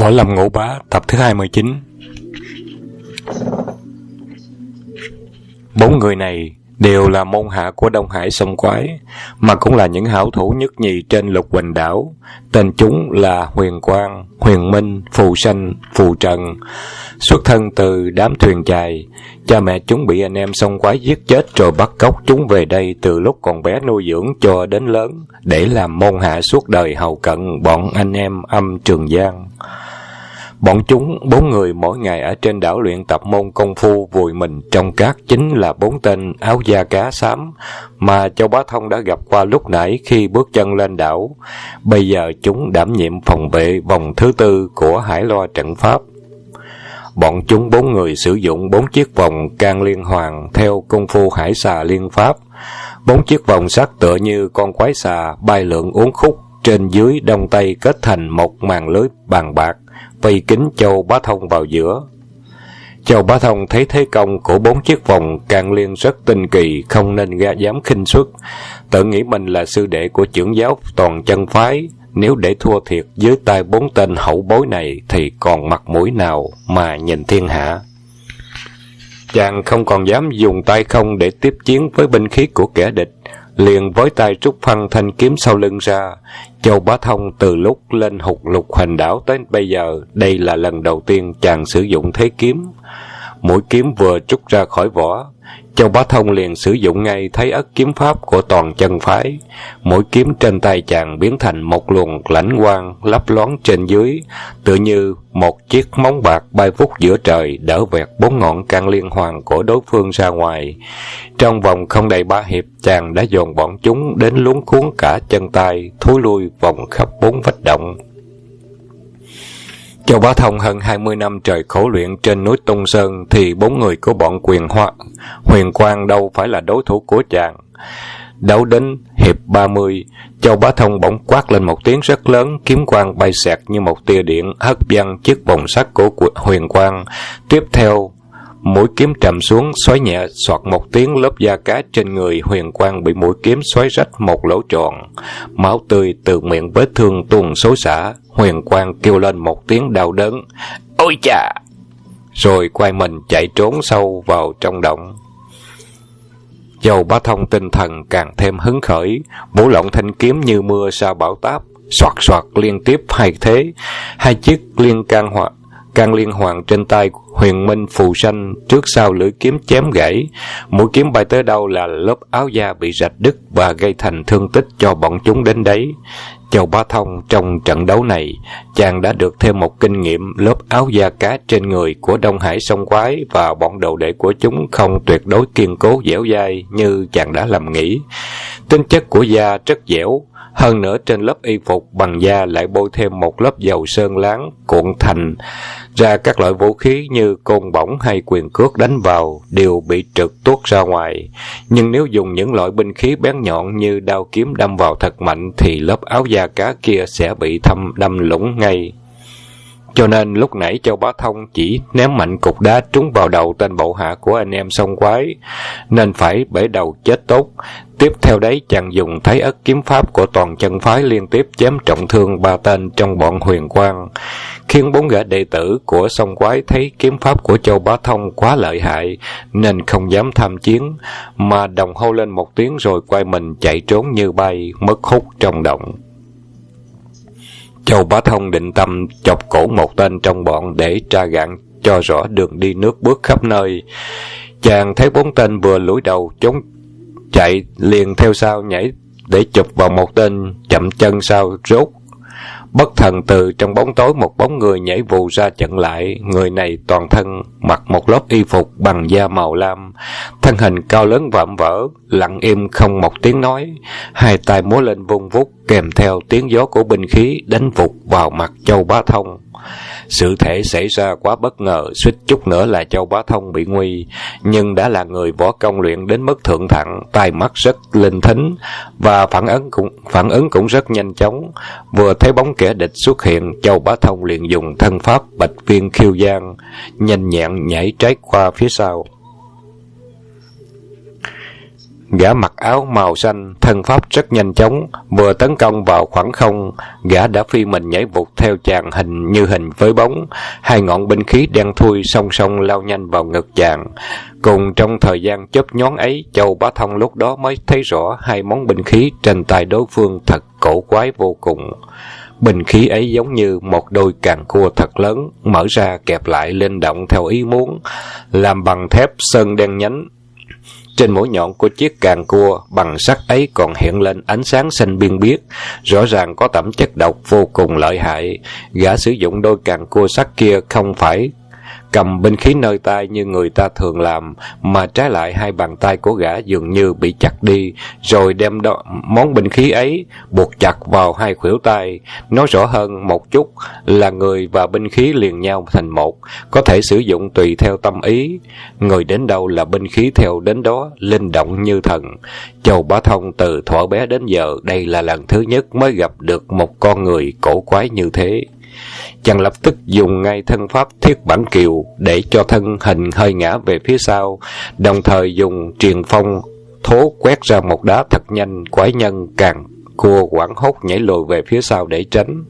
Võ Lâm Ngũ Bá tập thứ 29. Bốn người này đều là môn hạ của Đông Hải Sông Quái, mà cũng là những hảo thủ nhất nhì trên Lục Huỳnh đảo. Tên chúng là Huyền Quang, Huyền Minh, Phù Sanh, Phù Trần. Xuất thân từ đám thuyền chài, cha mẹ chúng bị anh em Sông Quái giết chết rồi bắt cóc chúng về đây từ lúc còn bé nuôi dưỡng cho đến lớn, để làm môn hạ suốt đời hầu cận bọn anh em Âm Trường Giang. Bọn chúng 4 người mỗi ngày ở trên đảo luyện tập môn công phu vùi mình trong cát, chính là 4 tên áo da cá xám mà Châu Bá Thông đã gặp qua lúc nãy khi bước chân lên đảo. Bây giờ chúng đảm nhiệm phòng vệ vòng thứ 4 của Hải Loa trận pháp. Bọn chúng 4 người sử dụng 4 chiếc vòng can liên hoàn theo công phu Hải Xà Liên Pháp. 4 chiếc vòng sắt tựa như con quái xà bay lượn uốn khúc, trên dưới đông tây kết thành một màn lưới bàn bạc vây kín Châu Bá Thông vào giữa. Châu Bá Thông thấy thế công của 4 chiếc vòng can liên rất tinh kỳ, không nên dám khinh suất, tự nghĩ mình là sư đệ của trưởng giáo Toàn Chân phái. Nếu để thua thiệt dưới tay 4 tên hậu bối này thì còn mặt mũi nào mà nhìn thiên hạ. Chàng không còn dám dùng tay không để tiếp chiến với binh khí của kẻ địch, liền với tay rút phăng thanh kiếm sau lưng ra. Châu Bá Thông từ lúc lên Lục Huỳnh đảo tới bây giờ, đây là lần đầu tiên chàng sử dụng thế kiếm. Mũi kiếm vừa rút ra khỏi vỏ, Châu Bá Thông liền sử dụng ngay Thái Ất kiếm pháp của Toàn Chân phái. Mũi kiếm trên tay chàng biến thành một luồng lãnh quang lấp loáng trên dưới, tựa như một chiếc móng bạc bay vút giữa trời, đỡ vẹt 4 ngọn can liên hoàn của đối phương ra ngoài. Trong vòng không đầy 3 hiệp, chàng đã dồn bọn chúng đến luống cuốn cả chân tay, thối lui vòng khắp 4 vách động. Châu Bá Thông hơn 20 năm trời khổ luyện trên núi Tung Sơn thì 4 người của bọn Huyền Quang đâu phải là đối thủ của chàng. Đấu đến hiệp 30, Châu Bá Thông bỗng quát lên một tiếng rất lớn, kiếm quang bay xẹt như một tia điện hất văng chiếc vòng sắt của Huyền Quang. Tiếp theo, mũi kiếm trầm xuống, xoáy nhẹ xoạt một tiếng, lớp da cá trên người Huyền Quang bị mũi kiếm xoáy rách một lỗ tròn. Máu tươi từ miệng vết thương tuôn xối xả. Huyền Quang kêu lên một tiếng đau đớn, ôi chà, rồi quay mình chạy trốn sâu vào trong động. Châu Bá Thông tinh thần càng thêm hứng khởi, vũ lộng thanh kiếm như mưa sa bão táp, xoạt xoạt liên tiếp 2 thế. 2 chiếc can liên hoàn trên tay Huyền Minh, Phù Sanh trước sau lưỡi kiếm chém gãy. Mũi kiếm bay tới đâu là lớp áo da bị rạch đứt và gây thành thương tích cho bọn chúng đến đấy. Châu Bá Thông trong trận đấu này, chàng đã được thêm một kinh nghiệm, lớp áo da cá trên người của Đông Hải Sông Quái và bọn đồ đệ của chúng không tuyệt đối kiên cố dẻo dai như chàng đã lầm nghĩ. Tính chất của da rất dẻo, hơn nữa trên lớp y phục bằng da lại bôi thêm một lớp dầu sơn láng cuộn thành ra các loại vũ khí như côn bổng hay quyền cước đánh vào đều bị trượt tuốt ra ngoài. Nhưng nếu dùng những loại binh khí bén nhọn như đao kiếm đâm vào thật mạnh thì lớp áo da cá kia sẽ bị đâm lủng ngay. Cho nên lúc nãy Châu Bá Thông chỉ ném mạnh cục đá trúng vào đầu tên bộ hạ của anh em Sông Quái, nên phải bể đầu chết tốt. Tiếp theo đấy, chàng dùng Thái Ất kiếm pháp của Toàn Chân phái liên tiếp chém trọng thương 3 tên trong bọn Huyền Quang, khiến 4 gã đệ tử của Sông Quái thấy kiếm pháp của Châu Bá Thông quá lợi hại nên không dám tham chiến, mà đồng hô lên một tiếng rồi quay mình chạy trốn như bay, mất hút trong động. Châu Bá Thông định tâm chọc cổ một tên trong bọn để tra gạn cho rõ đường đi nước bước khắp nơi. Chàng thấy 4 tên vừa lủi đầu trốn chạy, liền theo sau nhảy để chụp vào một tên chậm chân sau rốt. Bất thần từ trong bóng tối một bóng người nhảy vù ra chặn lại. Người này toàn thân mặc một lớp y phục bằng da màu lam, thân hình cao lớn vạm vỡ, lặng im không một tiếng nói, 2 tay múa lên vung vút kèm theo tiếng gió của binh khí đánh vụt vào mặt Châu Bá Thông. Sự thể xảy ra quá bất ngờ, suýt chút nữa là Châu Bá Thông bị nguy, nhưng đã là người võ công luyện đến mức thượng thặng, tai mắt rất linh thính và phản ứng cũng rất nhanh chóng. Vừa thấy bóng kẻ địch xuất hiện, Châu Bá Thông liền dùng thân pháp Bạch Viên Khiêu Giang, nhanh nhẹn nhảy trái qua phía sau. Gã mặc áo màu xanh, thân pháp rất nhanh chóng, vừa tấn công vào khoảng không, gã đã phi mình nhảy vụt theo chàng như hình với bóng. Hai ngọn binh khí đen thui song song lao nhanh vào ngực chàng. Cùng trong thời gian chớp nhoáng ấy, Châu Bá Thông lúc đó mới thấy rõ hai món binh khí trên tay đối phương thật cổ quái vô cùng. Binh khí ấy giống như một đôi càng cua thật lớn, mở ra kẹp lại linh động theo ý muốn, làm bằng thép sơn đen nhánh. Trên mũi nhọn của chiếc càng cua bằng sắt ấy còn hiện lên ánh sáng xanh biên biếc, rõ ràng có tẩm chất độc vô cùng lợi hại. Gã sử dụng đôi càng cua sắt kia không phải cầm binh khí nơi tay như người ta thường làm, mà trái lại hai bàn tay của gã dường như bị chặt đi, rồi đem món binh khí ấy buộc chặt vào hai khuỷu tay. Nói rõ hơn một chút là người và binh khí liền nhau thành một, có thể sử dụng tùy theo tâm ý. Người đến đâu là binh khí theo đến đó, linh động như thần. Châu Bá Thông từ thuở bé đến giờ, đây là lần thứ nhất mới gặp được một con người cổ quái như thế. Chàng lập tức dùng ngay thân pháp thiết bản kiều để cho thân hình hơi ngã về phía sau, đồng thời dùng truyền phong thố quét ra một đá thật nhanh. Quái nhân càng cua hoảng hốt nhảy lùi về phía sau để tránh.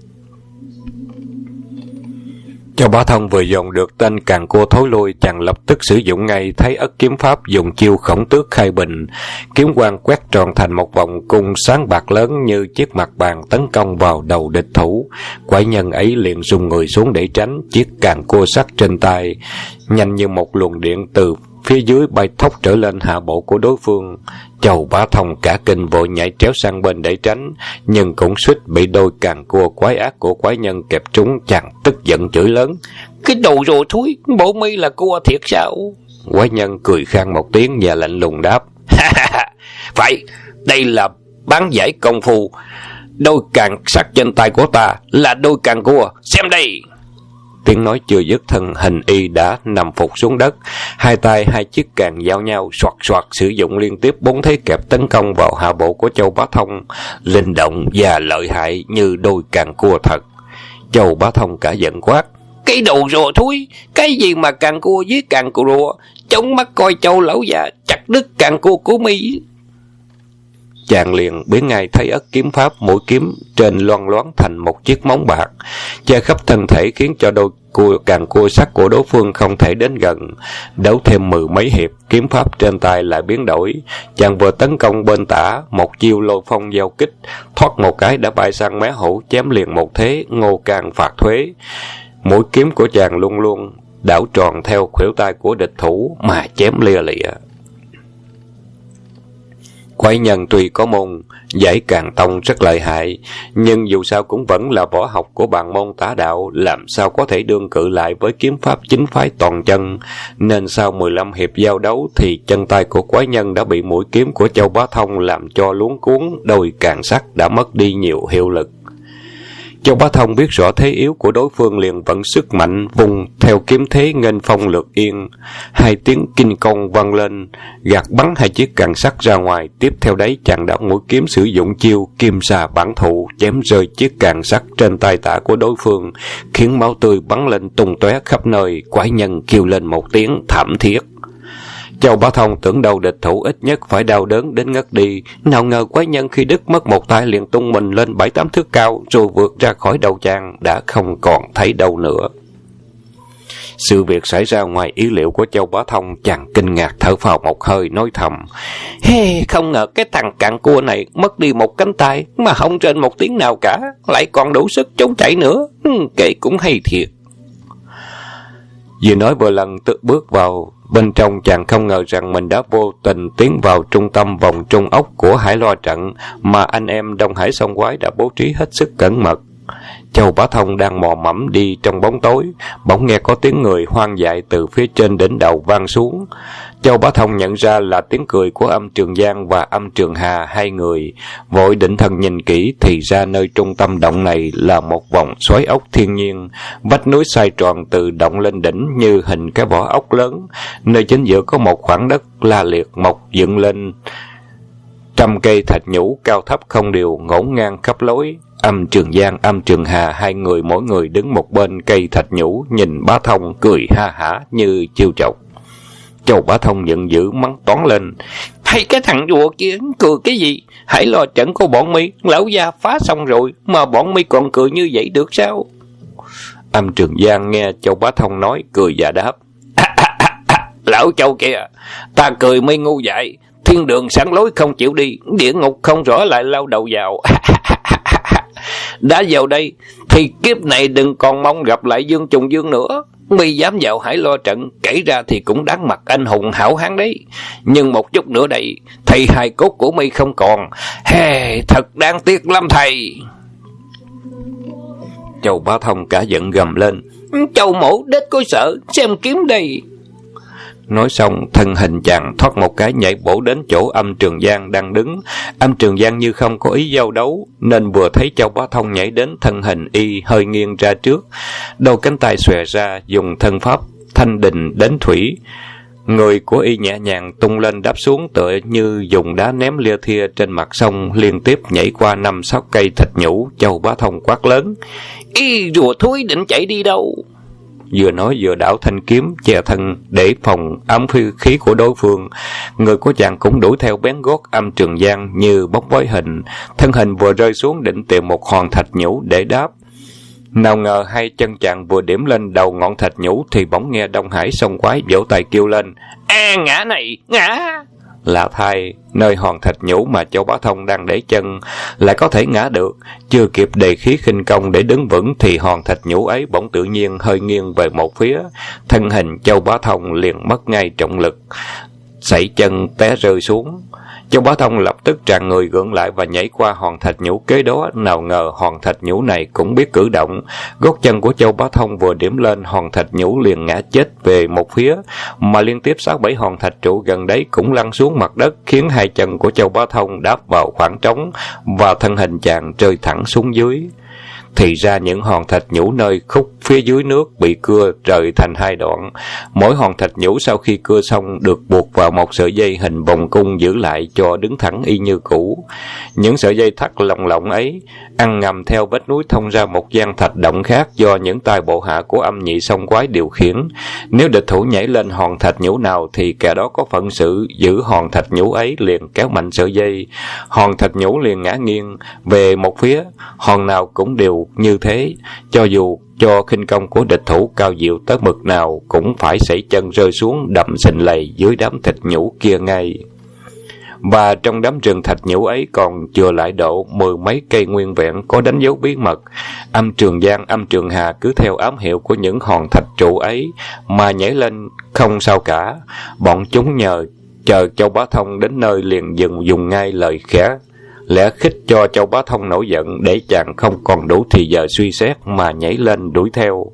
Châu Bá Thông vừa dồn được tên càng cua thối lui, chàng lập tức sử dụng ngay Thái Ất kiếm pháp, dùng chiêu Khổng Tước Khai Bình. Kiếm quang quét tròn thành một vòng cung sáng bạc lớn như chiếc mặt bàn, tấn công vào đầu địch thủ. Quái nhân ấy liền rung người xuống để tránh. Chiếc càng cua sắt trên tay nhanh như một luồng điện từ phía dưới bay thốc trở lên hạ bộ của đối phương. Châu Bá Thông cả kinh vội nhảy tréo sang bên để tránh, nhưng cũng suýt bị đôi càng cua quái ác của quái nhân kẹp trúng. Chàng tức giận chửi lớn: "Cái đồ rồ thúi, bộ mi là cua thiệt sao?" Quái nhân cười khan một tiếng và lạnh lùng đáp: "Phải, đây là bán giải công phu. Đôi càng sắt trên tay của ta là đôi càng cua, xem đây." Tiếng nói chưa dứt, thân hình y đã nằm phục xuống đất. Hai tay hai chiếc càng giao nhau, soạt soạt sử dụng liên tiếp 4 thế kẹp tấn công vào hạ bộ của Châu Bá Thông, linh động và lợi hại như đôi càng cua thật. Châu Bá Thông cả giận quát: "Cái đồ rùa thúi, cái gì mà càng cua với càng cua, chống mắt coi Châu lão già chặt đứt càng cua của mi." Chàng liền biến ngay Thái Ất kiếm pháp, mũi kiếm trên loăn loáng thành một chiếc móng bạc, che khắp thân thể, khiến cho đôi càng cua sắt của đối phương không thể đến gần. Đấu thêm 10 mấy hiệp, kiếm pháp trên tay lại biến đổi. Chàng vừa tấn công bên tả, một chiêu Lôi Phong giao kích, thoát một cái đã bay sang mé hữu, chém liền một thế Ngô Can Phạt Thuế. Mũi kiếm của chàng luôn luôn đảo tròn theo khuỷu tay của địch thủ mà chém lia lịa. Quái nhân tuy có môn giải Càn Tông rất lợi hại, nhưng dù sao cũng vẫn là võ học của bàn môn tả đạo, làm sao có thể đương cự lại với kiếm pháp chính phái toàn chân. Nên sau 15 hiệp giao đấu thì chân tay của quái nhân đã bị mũi kiếm của Châu Bá Thông làm cho luống cuốn, đôi càng sắt đã mất đi nhiều hiệu lực. Châu Bá Thông biết rõ thế yếu của đối phương, liền vận sức mạnh vùng theo kiếm thế nghênh phong lược yên. Hai tiếng kinh công vang lên, gạt bắn hai chiếc càng sắt ra ngoài. Tiếp theo đấy, chàng đã mũi kiếm sử dụng chiêu Kim Xà Bản Thụ, chém rơi chiếc càng sắt trên tay tả của đối phương, khiến máu tươi bắn lên tung tóe khắp nơi. Quái nhân kêu lên một tiếng thảm thiết. Châu Bá Thông tưởng đầu địch thủ ít nhất phải đau đớn đến ngất đi, nào ngờ quái nhân khi đứt mất một tay liền tung mình lên 7-8 thước cao, rồi vượt ra khỏi đầu chàng, đã không còn thấy đâu nữa. Sự việc xảy ra ngoài ý liệu của Châu Bá Thông, chàng kinh ngạc thở phào một hơi, nói thầm: Không ngờ cái thằng cạn cua này mất đi một cánh tay mà không trên một tiếng nào cả, lại còn đủ sức chống chạy nữa, kể cũng hay thiệt. Vừa nói vừa lần tự bước vào bên trong, chàng không ngờ rằng mình đã vô tình tiến vào trung tâm vòng trung ốc của Hải Loa trận mà anh em Đông Hải Sông Quái đã bố trí hết sức cẩn mật. Châu Bá Thông đang mò mẫm đi trong bóng tối, bỗng nghe có tiếng người hoang dại từ phía trên đỉnh đầu vang xuống. Châu Bá Thông nhận ra là tiếng cười của Âm Trường Giang và Âm Trường Hà, hai người. Vội định thần nhìn kỹ thì ra nơi trung tâm động này là một vòng xoáy ốc thiên nhiên, vách núi xoay tròn từ động lên đỉnh như hình cái vỏ ốc lớn. Nơi chính giữa có một khoảng đất la liệt mọc dựng lên trăm cây thạch nhũ cao thấp không đều, ngổn ngang khắp lối. Âm Trường Giang, Âm Trường Hà, hai người mỗi người đứng một bên cây thạch nhũ, nhìn Bá Thông cười ha hả như chiêu chọc. Châu Bá Thông giận dữ mắng toán lên: Hay cái thằng rùa kia cười cái gì? Hãy lo trận của bọn mi, lão gia phá xong rồi mà bọn mi còn cười như vậy được sao? Âm Trường Giang nghe Châu Bá Thông nói, cười và đáp: Lão Châu kìa, ta cười mi ngu dại, thiên đường sẵn lối không chịu đi, địa ngục không rõ lại lao đầu vào. Đã vào đây thì kiếp này đừng còn mong gặp lại Dương Trùng Dương nữa. Mi dám vào Hải Lo trận, kể ra thì cũng đáng mặt anh hùng hảo hán đấy. Nhưng một chút nữa đây thì hài cốt của mi không còn. Thật đáng tiếc lắm thầy. Châu Bá Thông cả giận gầm lên: Châu mổ đết có sợ, xem kiếm đây. Nói xong, thân hình chàng thoát một cái nhảy bổ đến chỗ Âm Trường Giang đang đứng. Âm Trường Giang như không có ý giao đấu, nên vừa thấy Châu Bá Thông nhảy đến, thân hình y hơi nghiêng ra trước, đôi cánh tay xòe ra, dùng thân pháp thanh đình đến thủy. Người của y nhẹ nhàng tung lên đáp xuống, tựa như dùng đá ném lia thia trên mặt sông, liên tiếp nhảy qua 5-6 cây thạch nhũ. Châu Bá Thông quát lớn: Y rùa thúi định chạy đi đâu? Vừa nói vừa đảo thanh kiếm che thân để phòng ám khí của đối phương. Người của chàng cũng đuổi theo bén gót Âm Trường Giang như bóng với hình. Thân hình vừa rơi xuống định tìm một hòn thạch nhũ để đáp. Nào ngờ hai chân chàng vừa điểm lên đầu ngọn thạch nhũ thì bỗng nghe Đông Hải Sông Quái vỗ tay kêu lên: Ngã này, ngã! Lạ thay, nơi hòn thạch nhũ mà Châu Bá Thông đang để chân lại có thể ngã được. Chưa kịp đề khí khinh công để đứng vững thì hòn thạch nhũ ấy bỗng tự nhiên hơi nghiêng về một phía. Thân hình Châu Bá Thông liền mất ngay trọng lực, sẩy chân té rơi xuống. Châu Bá Thông lập tức tràn người gượng lại và nhảy qua hòn thạch nhũ kế đó. Nào ngờ hòn thạch nhũ này cũng biết cử động. Gót chân của Châu Bá Thông vừa điểm lên, hòn thạch nhũ liền ngã chết về một phía, mà liên tiếp 6-7 hòn thạch trụ gần đấy cũng lăn xuống mặt đất, khiến hai chân của Châu Bá Thông đáp vào khoảng trống và thân hình chàng rơi thẳng xuống dưới. Thì ra những hòn thạch nhũ nơi khúc phía dưới nước bị cưa rời thành hai đoạn. Mỗi hòn thạch nhũ sau khi cưa xong được buộc vào một sợi dây hình vòng cung giữ lại cho đứng thẳng y như cũ. Những sợi dây thắt lồng lộng ấy ăn ngầm theo vách núi thông ra một gian thạch động khác do những tay bộ hạ của Âm Nhị Sông Quái điều khiển. Nếu địch thủ nhảy lên hòn thạch nhũ nào thì kẻ đó có phận sự giữ hòn thạch nhũ ấy liền kéo mạnh sợi dây. Hòn thạch nhũ liền ngã nghiêng về một phía, hòn nào cũng đều như thế. Cho dù cho khinh công của địch thủ cao diệu tới mực nào cũng phải sẩy chân rơi xuống đầm sình lầy dưới đám thạch nhũ kia ngay. Và trong đám rừng thạch nhũ ấy còn chừa lại độ 10 mấy cây nguyên vẹn có đánh dấu bí mật. Âm Trường Giang, Âm Trường Hà cứ theo ám hiệu của những hòn thạch trụ ấy mà nhảy lên không sao cả. Bọn chúng nhờ chờ Châu Bá Thông đến nơi liền dùng ngay lời khẽ lẽ khích cho Châu Bá Thông nổi giận, để chàng không còn đủ thì giờ suy xét mà nhảy lên đuổi theo.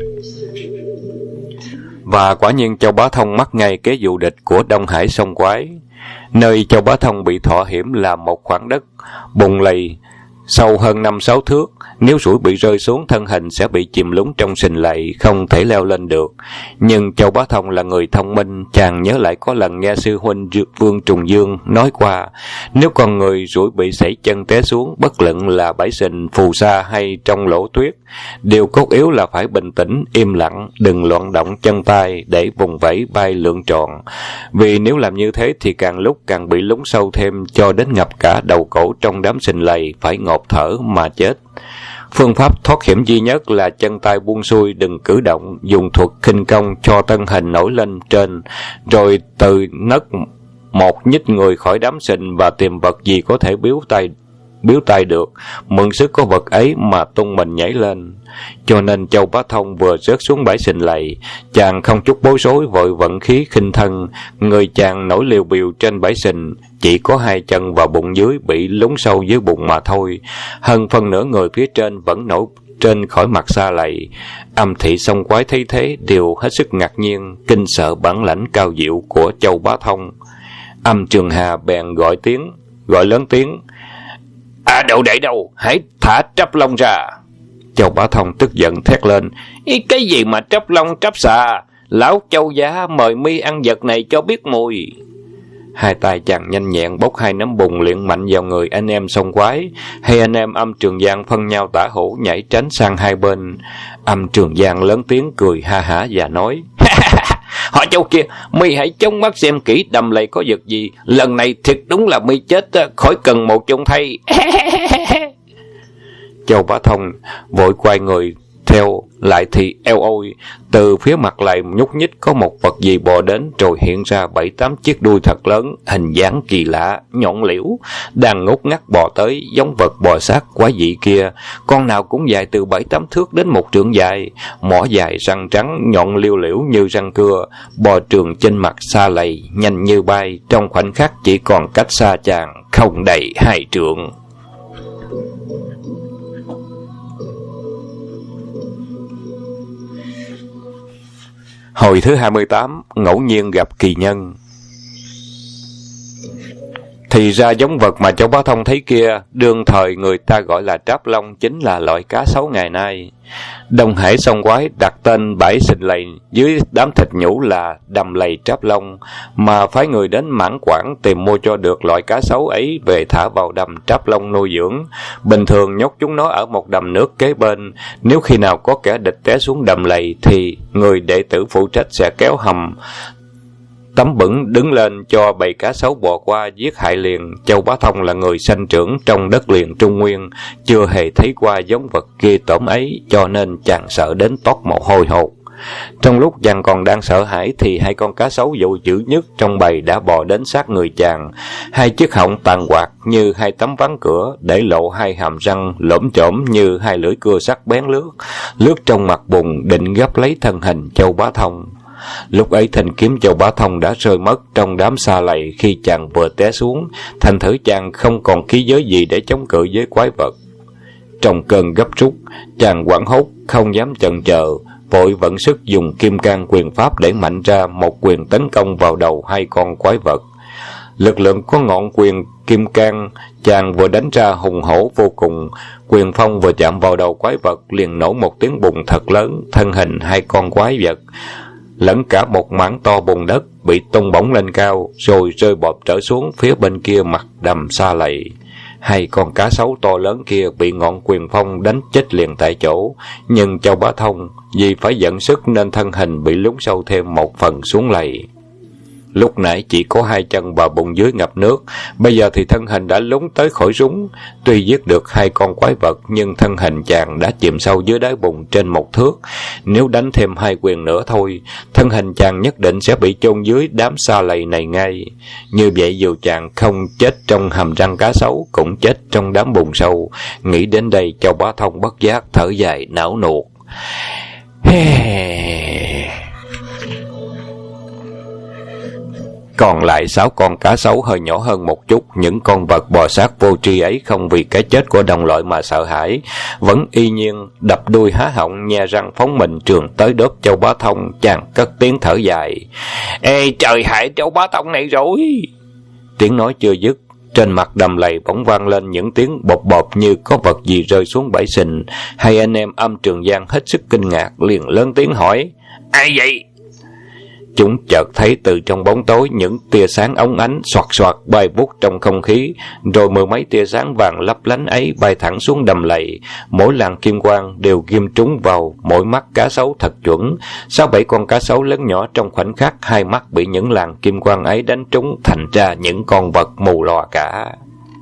Và quả nhiên Châu Bá Thông mắc ngay kế dụ địch của Đông Hải Sông Quái. Nơi Châu Bá Thông bị thọ hiểm là một khoảng đất bùn lầy sâu hơn 5-6 thước. Nếu sủi bị rơi xuống, thân hình sẽ bị chìm lún trong sình lầy, không thể leo lên được. Nhưng Châu Bá Thông là người thông minh, chàng nhớ lại có lần nghe sư huynh Vương Trùng Dương nói qua, nếu con người sủi bị sẩy chân té xuống, bất luận là bãi sình, phù sa hay trong lỗ tuyết, điều cốt yếu là phải bình tĩnh, im lặng, đừng loạn động chân tay để vùng vẫy bay lượn tròn. Vì nếu làm như thế thì càng lúc càng bị lún sâu thêm, cho đến ngập cả đầu cổ trong đám sình lầy, phải ngộp thở mà chết. Phương pháp thoát hiểm duy nhất là chân tay buông xuôi, đừng cử động, dùng thuật khinh công cho thân hình nổi lên trên, rồi từ nấc một nhích người khỏi đám sình và tìm vật gì có thể biếu tay được, mượn sức có vật ấy mà tung mình nhảy lên. Cho nên Châu Bá Thông vừa rớt xuống bãi sình lầy, chàng không chút bối rối vội vận khí khinh thân, người chàng nổi liều biều trên bãi sình, chỉ có hai chân và bụng dưới bị lún sâu dưới bụng mà thôi, hơn phân nửa người phía trên vẫn nổi trên khỏi mặt xa lầy. Âm Thị Sông Quái thấy thế đều hết sức ngạc nhiên, kinh sợ bản lãnh cao diệu của Châu Bá Thông. Âm Trường Hà bèn gọi lớn tiếng: Đậu đệ đâu, hãy thả trắp long ra. Châu Bá Thông tức giận thét lên: Cái gì mà trắp long trắp xà, lão Châu gia mời mi ăn vật này cho biết mùi. Hai tay chàng nhanh nhẹn bốc hai nắm bùn liền mạnh vào người anh em Sông Quái. Hai anh em Âm Trường Giang phân nhau tả hữu nhảy tránh sang hai bên. Âm Trường Giang lớn tiếng cười ha hả và nói: Họ Châu kia, mi hãy chống mắt xem kỹ đầm lầy có vật gì. Lần này thiệt đúng là mi chết khỏi cần một chung thay. Châu Bá Thông vội quay người theo lại thì eo ôi, từ phía mặt lại nhúc nhích có một vật gì bò đến, rồi hiện ra 7-8 chiếc đuôi thật lớn, hình dáng kỳ lạ, nhọn liễu, đang ngốt ngắt bò tới, giống vật bò sát quái dị kia. Con nào cũng dài từ 7-8 thước đến 1 trượng dài, mỏ dài răng trắng, nhọn liêu liễu như răng cưa, bò trường trên mặt xa lầy, nhanh như bay, trong khoảnh khắc chỉ còn cách xa chàng không đầy 2 trượng. Hồi thứ 28, ngẫu nhiên gặp kỳ nhân. Thì ra giống vật mà Châu Bá Thông thấy kia, đương thời người ta gọi là tráp long, chính là loại cá sấu ngày nay. Đông Hải sông quái đặt tên bãi sình lầy dưới đám thịt nhũ là đầm lầy tráp long, mà phái người đến Mãn Quảng tìm mua cho được loại cá sấu ấy về thả vào đầm tráp long nuôi dưỡng. Bình thường nhốt chúng nó ở một đầm nước kế bên, nếu khi nào có kẻ địch té xuống đầm lầy thì người đệ tử phụ trách sẽ kéo hầm tấm bửng đứng lên cho bầy cá sấu bò qua giết hại liền. Châu Bá Thông là người sanh trưởng trong đất liền Trung Nguyên, chưa hề thấy qua giống vật ghê tởm ấy, cho nên chàng sợ đến toát mồ hôi hột. Trong lúc chàng còn đang sợ hãi thì 2 con cá sấu dữ nhất trong bầy đã bò đến sát người chàng. 2 chiếc họng tàn quạt như 2 tấm ván cửa, để lộ 2 hàm răng lổm chổm như 2 lưỡi cưa sắc bén lướt trong mặt bùn, định gấp lấy thân hình Châu Bá Thông. Lúc ấy thanh kiếm Châu Bá Thông đã rơi mất trong đám sa lầy khi chàng vừa té xuống, thành thử chàng không còn khí giới gì để chống cự với quái vật. Trong cơn gấp rút, chàng hoảng hốt không dám chần chờ, vội vận sức dùng kim cang quyền pháp để mạnh ra một quyền tấn công vào đầu 2 con quái vật. Lực lượng của ngọn quyền kim cang chàng vừa đánh ra hùng hổ vô cùng, quyền phong vừa chạm vào đầu quái vật liền nổ một tiếng bùng thật lớn, thân hình 2 con quái vật lẫn cả một mảng to bùn đất bị tung bổng lên cao, rồi rơi bọp trở xuống phía bên kia mặt đầm sa lầy. 2 con cá sấu to lớn kia bị ngọn quyền phong đánh chết liền tại chỗ, nhưng Châu Bá Thông vì phải dẫn sức nên thân hình bị lún sâu thêm một phần xuống lầy. Lúc nãy chỉ có 2 chân và bụng dưới ngập nước, bây giờ thì thân hình đã lún tới khỏi rúng. Tuy giết được 2 con quái vật, nhưng thân hình chàng đã chìm sâu dưới đáy bùn trên 1 thước. Nếu đánh thêm 2 quyền nữa thôi, thân hình chàng nhất định sẽ bị chôn dưới đám sa lầy này ngay. Như vậy dù chàng không chết trong hàm răng cá sấu, cũng chết trong đám bùn sâu. Nghĩ đến đây, Châu Bá Thông bất giác thở dài não nuột. Còn lại 6 con cá sấu hơi nhỏ hơn một chút, những con vật bò sát vô tri ấy không vì cái chết của đồng loại mà sợ hãi, vẫn y nhiên đập đuôi há họng nhe răng phóng mình trường tới đớp Châu Bá Thông. Chàng cất tiếng thở dài. Ê trời, hại Châu Bá Thông này rồi! Tiếng nói chưa dứt, trên mặt đầm lầy bỗng vang lên những tiếng bột bột như có vật gì rơi xuống bãi sình. 2 anh em Âm Trường Giang hết sức kinh ngạc, liền lớn tiếng hỏi: Ai vậy? Chúng chợt thấy từ trong bóng tối những tia sáng óng ánh xoạt xoạt bay vút trong không khí, rồi 10 mấy tia sáng vàng lấp lánh ấy bay thẳng xuống đầm lầy. Mỗi làn kim quang đều ghim trúng vào mỗi mắt cá sấu thật chuẩn. 6-7 con cá sấu lớn nhỏ trong khoảnh khắc 2 mắt bị những làn kim quang ấy đánh trúng, thành ra những con vật mù lòa cả.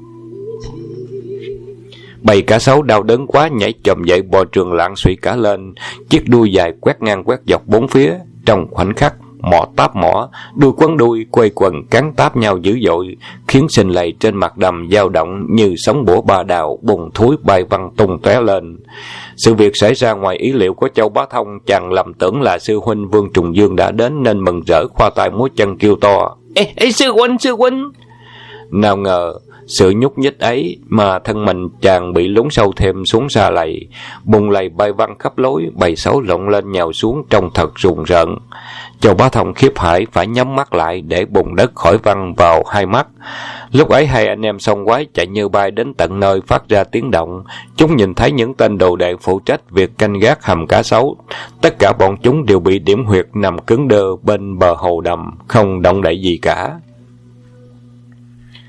Bầy cá sấu đau đớn quá nhảy chồm dậy bò trường lạng xụy cả lên, chiếc đuôi dài quét ngang quét dọc 4 phía. Trong khoảnh khắc mỏ táp mỏ, đuôi quấn đuôi quay quần cắn táp nhau dữ dội, khiến sình lầy trên mặt đầm dao động như sóng bủa ba đào, bùn thúi bay văng tung tóe lên. Sự việc xảy ra ngoài ý liệu của Châu Bá Thông, chàng lầm tưởng là sư huynh Vương Trùng Dương đã đến nên mừng rỡ khoa tay múa chân kêu to: Ê sư huynh! Nào ngờ sự nhúc nhích ấy mà thân mình chàng bị lún sâu thêm xuống sa lầy, bùn lầy bay văng khắp lối, bầy sấu lộn lên nhào xuống trông thật rùng rợn. Châu Bá Thông khiếp hãi phải nhắm mắt lại để bùn đất khỏi văng vào 2 mắt. Lúc ấy 2 anh em sông quái chạy như bay đến tận nơi phát ra tiếng động. Chúng nhìn thấy những tên đồ đệ phụ trách việc canh gác hầm cá sấu. Tất cả bọn chúng đều bị điểm huyệt nằm cứng đơ bên bờ hồ đầm, không động đậy gì cả.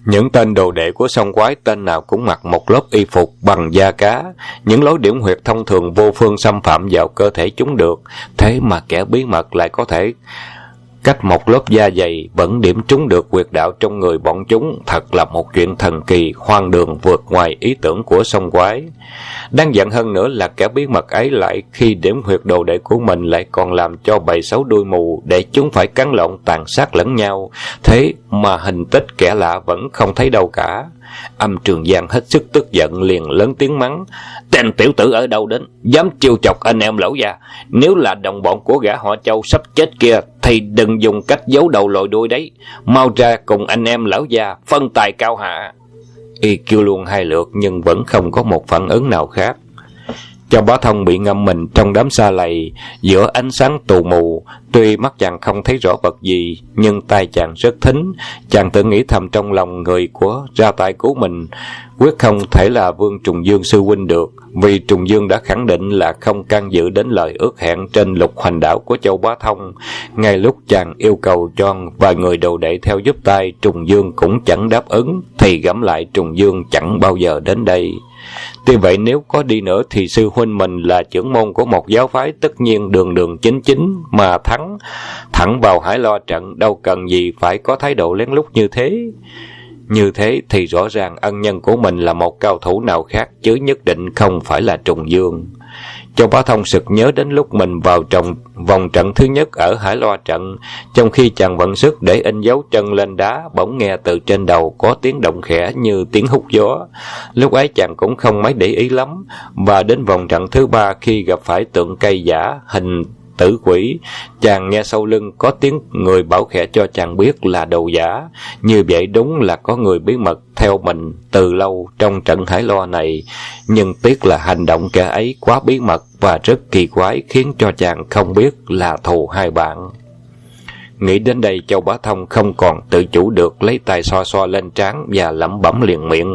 Những tên đồ đệ của sông quái tên nào cũng mặc một lớp y phục bằng da cá, những lối điểm huyệt thông thường vô phương xâm phạm vào cơ thể chúng được, thế mà kẻ bí mật lại có thể cách một lớp da dày vẫn điểm trúng được huyệt đạo trong người bọn chúng. Thật là một chuyện thần kỳ, hoang đường vượt ngoài ý tưởng của sông quái. Đáng giận hơn nữa là kẻ bí mật ấy lại khi điểm huyệt đồ đệ của mình lại còn làm cho bầy xấu đuôi mù để chúng phải cắn lộn tàn sát lẫn nhau, thế mà hình tích kẻ lạ vẫn không thấy đâu cả. Âm Trường Giang hết sức tức giận, liền lớn tiếng mắng: "Tên tiểu tử ở đâu đến, dám trêu chọc anh em lão già? Nếu là đồng bọn của gã họ Châu sắp chết kia thì đừng dùng cách giấu đầu lòi đuôi đấy, mau ra cùng anh em lão già phân tài cao hạ." Y kêu luôn 2 lượt nhưng vẫn không có một phản ứng nào khác. Châu Bá Thông bị ngâm mình trong đám sa lầy giữa ánh sáng tù mù. Tuy mắt chàng không thấy rõ vật gì, nhưng tai chàng rất thính. Chàng tự nghĩ thầm trong lòng, người của ra tay cứu mình quyết không thể là Vương Trùng Dương sư huynh được, vì Trùng Dương đã khẳng định là không can dự đến lời ước hẹn trên Lục Hoành Đảo của Châu Bá Thông. Ngay lúc chàng yêu cầu cho vài người đồ đệ theo giúp tay, Trùng Dương cũng chẳng đáp ứng, thì gẫm lại Trùng Dương chẳng bao giờ đến đây. Tuy vậy nếu có đi nữa thì sư huynh mình là trưởng môn của một giáo phái, tất nhiên đường đường chính chính mà thẳng vào Hải Lo trận, đâu cần gì phải có thái độ lén lút như thế. Như thế thì rõ ràng ân nhân của mình là một cao thủ nào khác, chứ nhất định không phải là Trùng Dương. Châu Bá Thông sực nhớ đến lúc mình vào trong vòng trận thứ nhất ở Hải Loa trận, trong khi chàng vận sức để in dấu chân lên đá, bỗng nghe từ trên đầu có tiếng động khẽ như tiếng hút gió. Lúc ấy chàng cũng không mấy để ý lắm, và đến vòng trận thứ 3 khi gặp phải tượng cây giả hình tử quỷ, chàng nghe sau lưng có tiếng người bảo khẽ cho chàng biết là đồ giả. Như vậy đúng là có người bí mật theo mình từ lâu trong trận Hải Lo này, nhưng tiếc là hành động kẻ ấy quá bí mật và rất kỳ quái, khiến cho chàng không biết là thù hai bạn. Nghĩ đến đây, Châu Bá Thông không còn tự chủ được, lấy tay xoa xoa lên trán và lẩm bẩm liền miệng: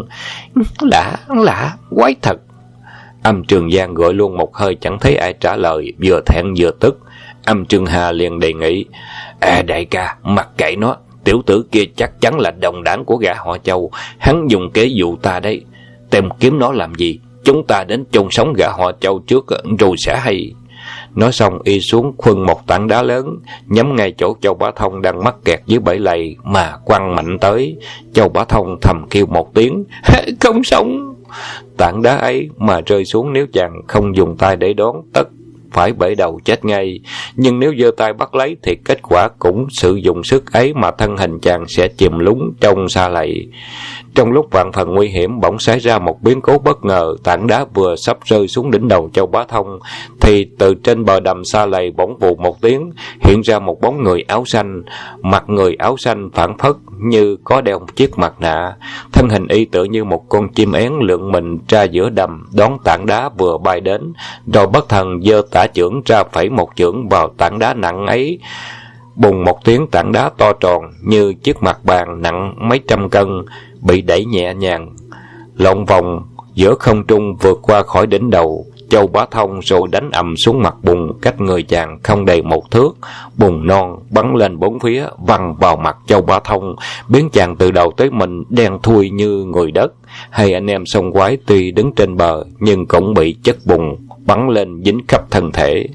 lạ, quái thật. Âm Trường Giang gọi luôn một hơi chẳng thấy ai trả lời, vừa thẹn vừa tức. Âm Trường Hà liền đề nghị: đại ca, mặc kệ nó, tiểu tử kia chắc chắn là đồng đảng của gã họ Châu, hắn dùng kế dụ ta đấy. Tìm kiếm nó làm gì? Chúng ta đến chôn sống gã họ Châu trước rồi sẽ hay. Nói xong y xuống khuân một tảng đá lớn, nhắm ngay chỗ Châu Bá Thông đang mắc kẹt dưới bẫy lầy mà quăng mạnh tới. Châu Bá Thông thầm kêu một tiếng: không sống. Tảng đá ấy mà rơi xuống, nếu chàng không dùng tay để đón, tất phải bể đầu chết ngay. Nhưng nếu giơ tay bắt lấy thì kết quả cũng sử dụng sức ấy mà thân hình chàng sẽ chìm lún trong sa lầy. Trong lúc vạn phần nguy hiểm, bỗng xảy ra một biến cố bất ngờ. Tảng đá vừa sắp rơi xuống đỉnh đầu Châu Bá Thông thì từ trên bờ đầm sa lầy bỗng vù một tiếng, hiện ra một bóng người áo xanh. Mặt người áo xanh phảng phất như có đeo một chiếc mặt nạ, thân hình y tựa như một con chim én lượn mình ra giữa đầm đón tảng đá vừa bay đến, rồi bất thần giơ tả chưởng ra phẩy một chưởng vào tảng đá nặng ấy. Bùng một tiếng, tảng đá to tròn như chiếc mặt bàn nặng mấy trăm cân bị đẩy nhẹ nhàng lộn vòng giữa không trung, vượt qua khỏi đỉnh đầu Châu Bá Thông, rồi đánh ầm xuống mặt bùn cách người chàng không đầy 1 thước. Bùn non bắn lên bốn phía, văng vào mặt Châu Bá Thông, biến chàng từ đầu tới mình đen thui như người đất. Hai anh em sông quái tuy đứng trên bờ nhưng cũng bị chất bùn bắn lên dính khắp thân thể.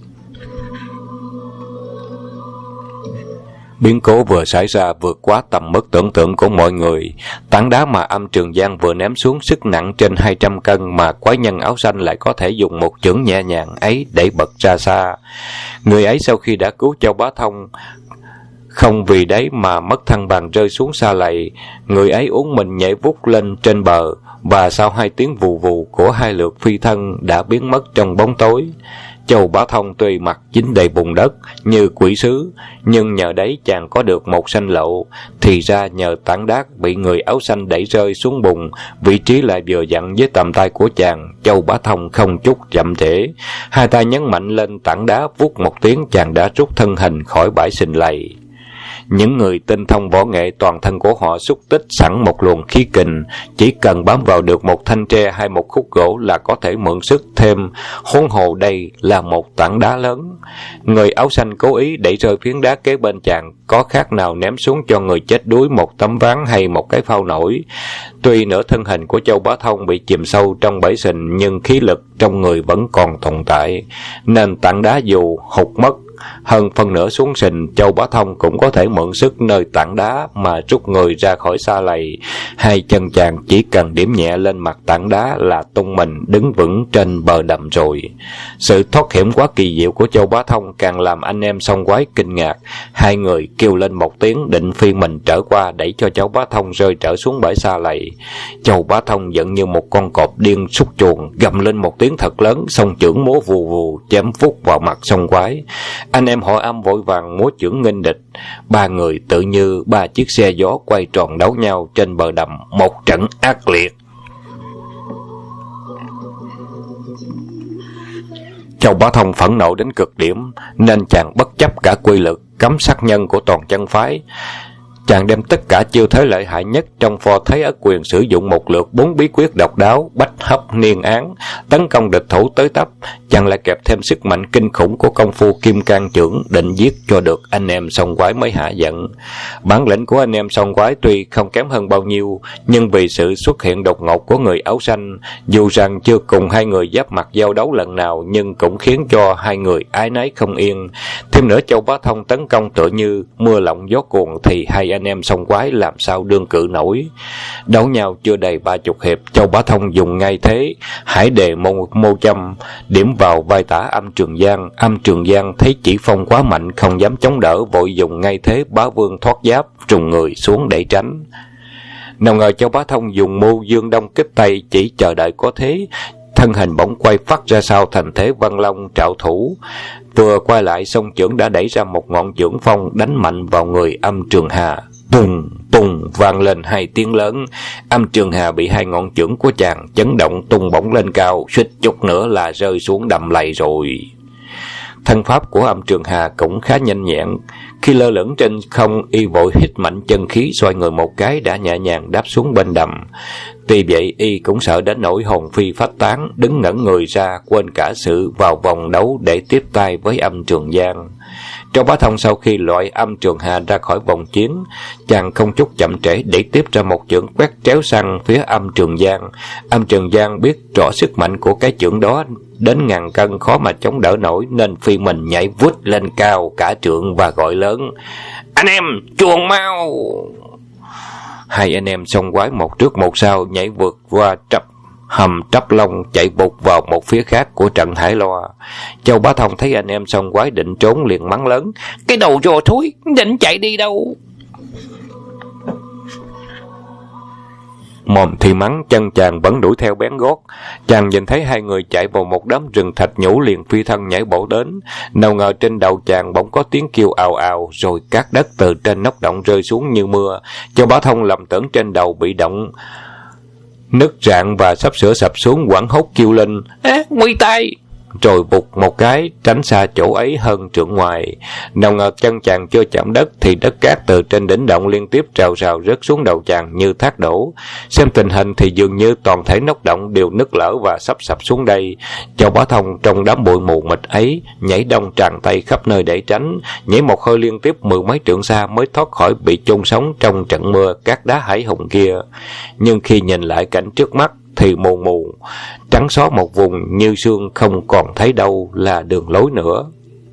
Biến cố vừa xảy ra vượt quá tầm mức tưởng tượng của mọi người. Tảng đá mà Âm Trường Giang vừa ném xuống sức nặng trên 200 cân mà quái nhân áo xanh lại có thể dùng một chưởng nhẹ nhàng ấy để bật ra xa. Người ấy sau khi đã cứu Châu Bá Thông, không vì đấy mà mất thăng bằng rơi xuống sa lầy. Người ấy uốn mình nhảy vút lên trên bờ, và sau 2 tiếng vù vù của 2 lượt phi thân đã biến mất trong bóng tối. Châu Bá Thông tuy mặt dính đầy bùn đất như quỷ sứ, nhưng nhờ đấy chàng có được một sanh lộ. Thì ra nhờ tảng đá bị người áo xanh đẩy rơi xuống bùn, vị trí lại vừa dặn với tầm tay của chàng. Châu Bá Thông không chút chậm trễ, 2 tay nhấn mạnh lên tảng đá, vút một tiếng chàng đã rút thân hình khỏi bãi sình lầy. Những người tinh thông võ nghệ, toàn thân của họ xúc tích sẵn một luồng khí kình, chỉ cần bám vào được một thanh tre hay một khúc gỗ là có thể mượn sức thêm, huống hồ đây là một tảng đá lớn. Người áo xanh cố ý đẩy rơi phiến đá kế bên chàng, có khác nào ném xuống cho người chết đuối một tấm ván hay một cái phao nổi. Tuy nửa thân hình của Châu Bá Thông bị chìm sâu trong bẫy sình, nhưng khí lực trong người vẫn còn tồn tại, nên tảng đá dù hụt mất hơn phân nửa xuống sình, Châu Bá Thông cũng có thể mượn sức nơi tảng đá mà rút người ra khỏi sa lầy. Hai chân chàng chỉ cần điểm nhẹ lên mặt tảng đá là tung mình đứng vững trên bờ đầm rồi. Sự thoát hiểm quá kỳ diệu của Châu Bá Thông càng làm anh em song quái kinh ngạc. Hai người kêu lên một tiếng định phi mình trở qua, đẩy cho Châu Bá Thông rơi trở xuống bãi sa lầy. Châu Bá Thông giận như một con cọp điên xúc chuồng, gầm lên một tiếng thật lớn, song chưởng múa vù vù chém phúc vào mặt song quái. Anh em họ Âm vội vàng múa chưởng nghênh địch. Ba người tự như ba chiếc xe gió quay tròn đấu nhau trên bờ đầm, một trận ác liệt. Châu Bá Thông phẫn nộ đến cực điểm, nên chàng bất chấp cả quy lực cấm sát nhân của toàn chân phái. Chàng đem tất cả chiêu thế lợi hại nhất trong Pho Thái Ất Quyền, sử dụng một lượt 4 bí quyết độc đáo, bách hấp niên án, tấn công địch thủ tới tấp. Chàng lại kẹp thêm sức mạnh kinh khủng của công phu kim cang chưởng, định giết cho được anh em song quái mới hạ giận. Bản lĩnh của anh em song quái tuy không kém hơn bao nhiêu, nhưng vì sự xuất hiện đột ngột của người áo xanh, dù rằng chưa cùng hai người giáp mặt giao đấu lần nào, nhưng cũng khiến cho hai người ái náy không yên. Thêm nữa, Châu Bá Thông tấn công tựa như mưa lộng gió cuồng, thì hai anh em song quái làm sao đương cự nổi. Đấu nhau chưa đầy 30 hiệp, Châu Bá Thông dùng ngay thế hải đề mô châm điểm vào vai tả Âm Trường Giang. Âm Trường Giang thấy chỉ phong quá mạnh, không dám chống đỡ, vội dùng ngay thế bá vương thoát giáp, trùng người xuống để tránh. Nào ngờ Châu Bá Thông dùng mưu dương đông kích tây, chỉ chờ đợi có thế, thân hình bỗng quay phắt ra sau thành thế Văn Long trảo thủ. Vừa quay lại, song chưởng đã đẩy ra một ngọn chưởng phong đánh mạnh vào người Âm Trường Hà. Tùng tùng vang lên hai tiếng lớn. Âm Trường Hà bị hai ngọn chưởng của chàng chấn động tung bổng lên cao, suýt chút nữa là rơi xuống đầm lầy rồi. Thân pháp của Âm Trường Hà cũng khá nhanh nhẹn. Khi lơ lửng trên không, y vội hít mạnh chân khí, xoay người một cái đã nhẹ nhàng đáp xuống bên đầm. Tuy vậy, y cũng sợ đến nỗi hồn phi phách tán, đứng ngẩn người ra, quên cả sự vào vòng đấu để tiếp tay với Âm Trường Giang. Châu Bá Thông sau khi loại Âm Trường Hà ra khỏi vòng chiến, chàng không chút chậm trễ để tiếp ra một chưởng quét tréo sang phía Âm Trường Giang. Âm Trường Giang biết rõ sức mạnh của cái chưởng đó đến ngàn cân khó mà chống đỡ nổi, nên phi mình nhảy vút lên cao cả trượng và gọi lớn: "Anh em chuồn mau!" Hai anh em song quái một trước một sau nhảy vượt qua hầm trắp lông, chạy vụt vào một phía khác của trận hải loa. Châu Bá Thông thấy anh em song quái định trốn, liền mắng lớn: "Cái đầu rồ thúi, định chạy đi đâu?" Mồm thì mắng, chân chàng vẫn đuổi theo bén gót. Chàng nhìn thấy hai người chạy vào một đám rừng thạch nhũ, liền phi thân nhảy bổ đến. Nào ngờ trên đầu chàng bỗng có tiếng kêu ào ào, rồi cát đất từ trên nóc động rơi xuống như mưa. Châu Bá Thông lầm tưởng trên đầu bị động nứt rạn và sắp sửa sập xuống, hoảng hốt kêu lên: "Nguy tai!" Rồi vụt một cái tránh xa chỗ ấy hơn trượng ngoài. Nào ngờ chân chàng chưa chạm đất thì đất cát từ trên đỉnh động liên tiếp rào rào rớt xuống đầu chàng như thác đổ. Xem tình hình thì dường như toàn thể nóc động đều nứt lở và sắp sập xuống đây. Châu Bá Thông trong đám bụi mù mịt ấy nhảy đông tràn tay khắp nơi để tránh, nhảy một hơi liên tiếp 10 mấy trượng xa mới thoát khỏi bị chôn sống trong trận mưa cát đá hải hùng kia. Nhưng khi nhìn lại cảnh trước mắt thì mù mù, trắng xóa một vùng như sương, không còn thấy đâu là đường lối nữa.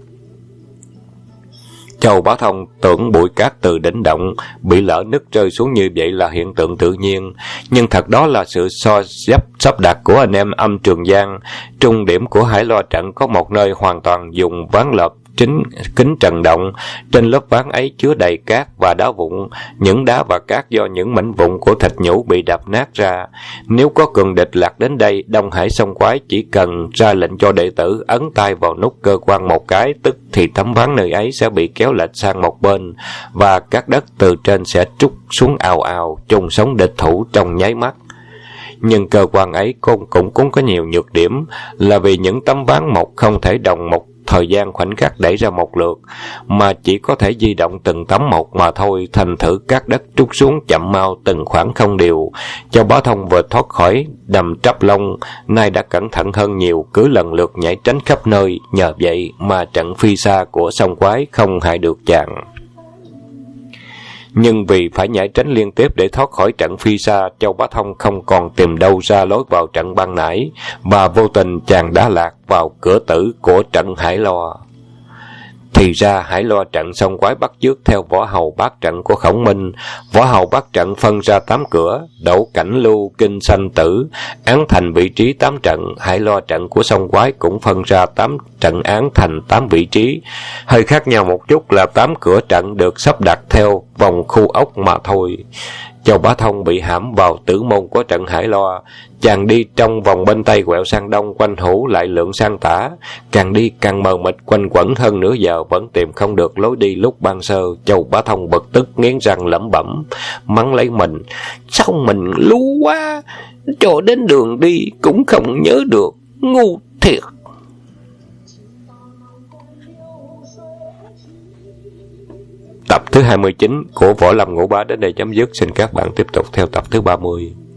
Châu Bá Thông tưởng bụi cát từ đỉnh động bị lở nứt rơi xuống như vậy là hiện tượng tự nhiên, nhưng thật đó là sự sắp đặt của anh em Âm Trường Giang. Trung điểm của hải loa trận có một nơi hoàn toàn dùng ván lợp kính trần động. Trên lớp ván ấy chứa đầy cát và đá vụn. Những đá và cát do những mảnh vụn của thạch nhũ bị đập nát ra. Nếu có cường địch lạc đến đây, Đông Hải song quái chỉ cần ra lệnh cho đệ tử ấn tay vào nút cơ quan một cái, tức thì tấm ván nơi ấy sẽ bị kéo lệch sang một bên, và cát đất từ trên sẽ trút xuống ào ào, chôn sống địch thủ trong nháy mắt. Nhưng cơ quan ấy cũng có nhiều nhược điểm, là vì những tấm ván một không thể đồng một thời gian khoảnh khắc đẩy ra một lượt, mà chỉ có thể di động từng tấm một mà thôi. Thành thử các đất trút xuống chậm mau, từng khoảng không đều. Châu Bá Thông vừa thoát khỏi đầm trắp lông, nay đã cẩn thận hơn nhiều, cứ lần lượt nhảy tránh khắp nơi. Nhờ vậy mà trận phi xa của sông Quái không hại được chàng. Nhưng vì phải nhảy tránh liên tiếp để thoát khỏi trận phi xa, Châu Bá Thông không còn tìm đâu ra lối vào trận ban nãy, và vô tình chàng đã lạc vào cửa tử của trận Hải Lo. Thì ra Hải Lo trận sông Quái bắt chước theo võ hầu bát trận của Khổng Minh. Võ hầu bát trận phân ra 8 cửa, Đậu Cảnh Lưu Kinh Sanh Tử án thành vị trí 8 trận. Hải Lo trận của sông Quái cũng phân ra 8 trận án thành 8 vị trí, hơi khác nhau một chút là 8 cửa trận được sắp đặt theo vòng khu ốc mà thôi. Châu Bá Thông bị hãm vào tử môn của trận Hải Lo. Chàng đi trong vòng bên tây quẹo sang đông, quanh hữu lại lượn sang tả, càng đi càng mờ mịt, quanh quẩn hơn nửa giờ vẫn tìm không được lối đi lúc ban sơ. Châu Bá Thông bực tức nghiến răng lẩm bẩm, mắng lấy mình: sao mình lú quá, cho đến đường đi cũng không nhớ được, ngu thiệt. Tập thứ 29 của Võ Lâm Ngũ Bá đến đây chấm dứt. Xin các bạn tiếp tục theo tập thứ 30.